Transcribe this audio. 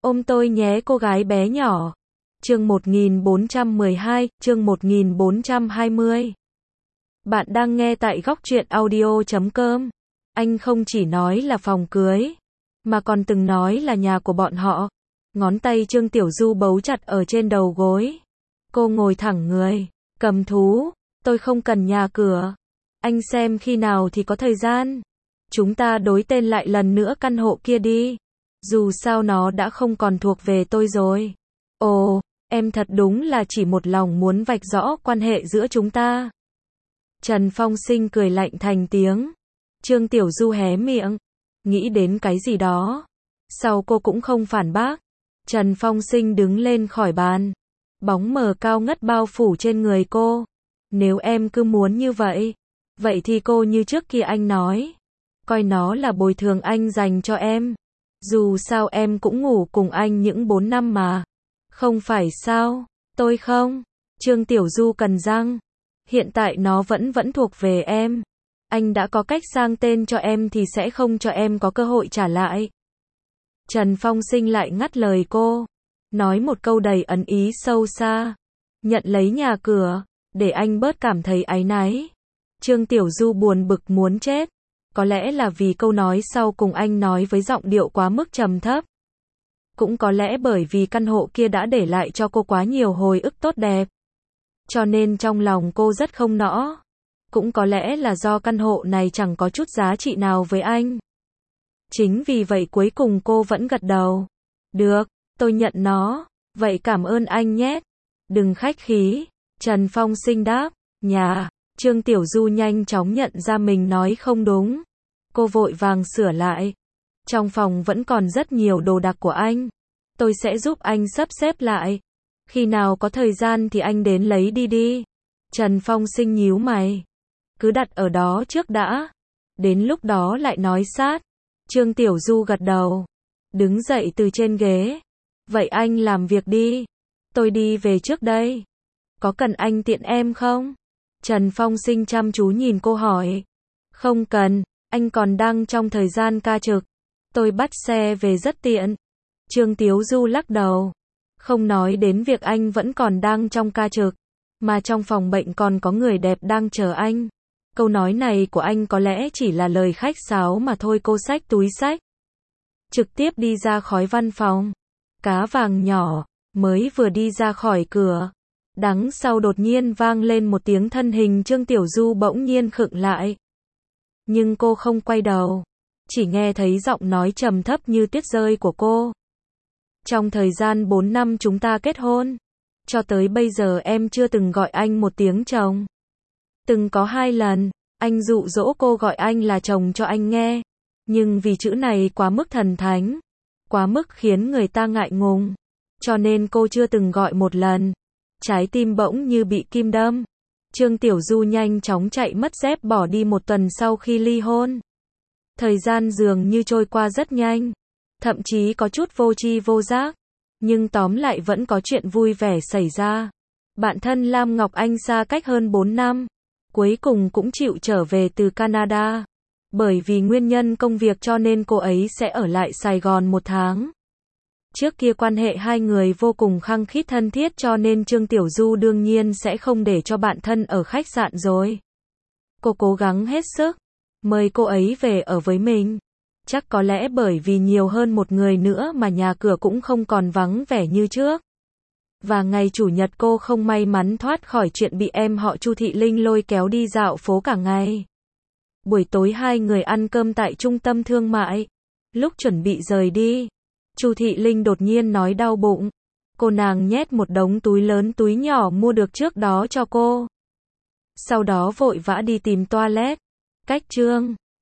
Ôm tôi nhé cô gái bé nhỏ. Chương 1412, chương 1420. Bạn đang nghe tại góc truyện audio.com. Anh không chỉ nói là phòng cưới, mà còn từng nói là nhà của bọn họ. Ngón tay Trương Tiểu Du bấu chặt ở trên đầu gối. Cô ngồi thẳng người, cầm thú. Tôi không cần nhà cửa. Anh xem khi nào thì có thời gian. Chúng ta đối tên lại lần nữa căn hộ kia đi. Dù sao nó đã không còn thuộc về tôi rồi. Ồ, em thật đúng là chỉ một lòng muốn vạch rõ quan hệ giữa chúng ta. Trần Phong Sinh cười lạnh thành tiếng. Trương Tiểu Du hé miệng, nghĩ đến cái gì đó. Sau cô cũng không phản bác. Trần Phong Sinh đứng lên khỏi bàn. Bóng mờ cao ngất bao phủ trên người cô. Nếu em cứ muốn như vậy, vậy thì cô như trước kia anh nói, coi nó là bồi thường anh dành cho em. Dù sao em cũng ngủ cùng anh những 4 năm mà. Không phải sao? Tôi không. Trương Tiểu Du cắn răng. Hiện tại nó vẫn thuộc về em. Anh đã có cách sang tên cho em thì sẽ không cho em có cơ hội trả lại. Trần Phong Sinh lại ngắt lời cô. Nói một câu đầy ẩn ý sâu xa. Nhận lấy nhà cửa, để anh bớt cảm thấy áy náy. Trương Tiểu Du buồn bực muốn chết. Có lẽ là vì câu nói sau cùng anh nói với giọng điệu quá mức trầm thấp. Cũng có lẽ bởi vì căn hộ kia đã để lại cho cô quá nhiều hồi ức tốt đẹp. Cho nên trong lòng cô rất không nỡ. Cũng có lẽ là do căn hộ này chẳng có chút giá trị nào với anh. Chính vì vậy cuối cùng cô vẫn gật đầu. Được, tôi nhận nó. Vậy cảm ơn anh nhé. Đừng khách khí. Trần Phong Sinh đáp. Nhà. Trương Tiểu Du nhanh chóng nhận ra mình nói không đúng. Cô vội vàng sửa lại. Trong phòng vẫn còn rất nhiều đồ đạc của anh. Tôi sẽ giúp anh sắp xếp lại. Khi nào có thời gian thì anh đến lấy đi. Trần Phong Sinh nhíu mày. Cứ đặt ở đó trước đã. Đến lúc đó lại nói sát. Trương Tiểu Du gật đầu. Đứng dậy từ trên ghế. Vậy anh làm việc đi. Tôi đi về trước đây. Có cần anh tiện em không? Trần Phong Sinh chăm chú nhìn cô hỏi. Không cần, anh còn đang trong thời gian ca trực. Tôi bắt xe về rất tiện. Trương Tiểu Du lắc đầu. Không nói đến việc anh vẫn còn đang trong ca trực, mà trong phòng bệnh còn có người đẹp đang chờ anh. Câu nói này của anh có lẽ chỉ là lời khách sáo mà thôi. Cô xách túi xách, trực tiếp đi ra khỏi văn phòng. Cá vàng nhỏ, mới vừa đi ra khỏi cửa. Đằng sau đột nhiên vang lên một tiếng, thân hình Trương Tiểu Du bỗng nhiên khựng lại. Nhưng cô không quay đầu. Chỉ nghe thấy giọng nói trầm thấp như tuyết rơi của cô. Trong thời gian 4 năm chúng ta kết hôn, cho tới bây giờ em chưa từng gọi anh một tiếng chồng. Từng có 2 lần, anh dụ dỗ cô gọi anh là chồng cho anh nghe. Nhưng vì chữ này quá mức thần thánh, quá mức khiến người ta ngại ngùng, cho nên cô chưa từng gọi một lần. Trái tim bỗng như bị kim đâm. Trương Tiểu Du nhanh chóng chạy mất dép bỏ đi 1 tuần sau khi ly hôn. Thời gian dường như trôi qua rất nhanh, thậm chí có chút vô tri vô giác. Nhưng tóm lại vẫn có chuyện vui vẻ xảy ra. Bạn thân Lam Ngọc Anh xa cách hơn 4 năm, cuối cùng cũng chịu trở về từ Canada. Bởi vì nguyên nhân công việc cho nên cô ấy sẽ ở lại Sài Gòn 1 tháng. Trước kia quan hệ hai người vô cùng khăng khít thân thiết, cho nên Trương Tiểu Du đương nhiên sẽ không để cho bạn thân ở khách sạn rồi. Cô cố gắng hết sức mời cô ấy về ở với mình. Chắc có lẽ bởi vì nhiều hơn một người nữa mà nhà cửa cũng không còn vắng vẻ như trước. Và ngày chủ nhật cô không may mắn thoát khỏi chuyện bị em họ Chu Thị Linh lôi kéo đi dạo phố cả ngày. Buổi tối hai người ăn cơm tại trung tâm thương mại. Lúc chuẩn bị rời đi, Chu Thị Linh đột nhiên nói đau bụng. Cô nàng nhét một đống túi lớn túi nhỏ mua được trước đó cho cô. Sau đó vội vã đi tìm toilet. Cách Trương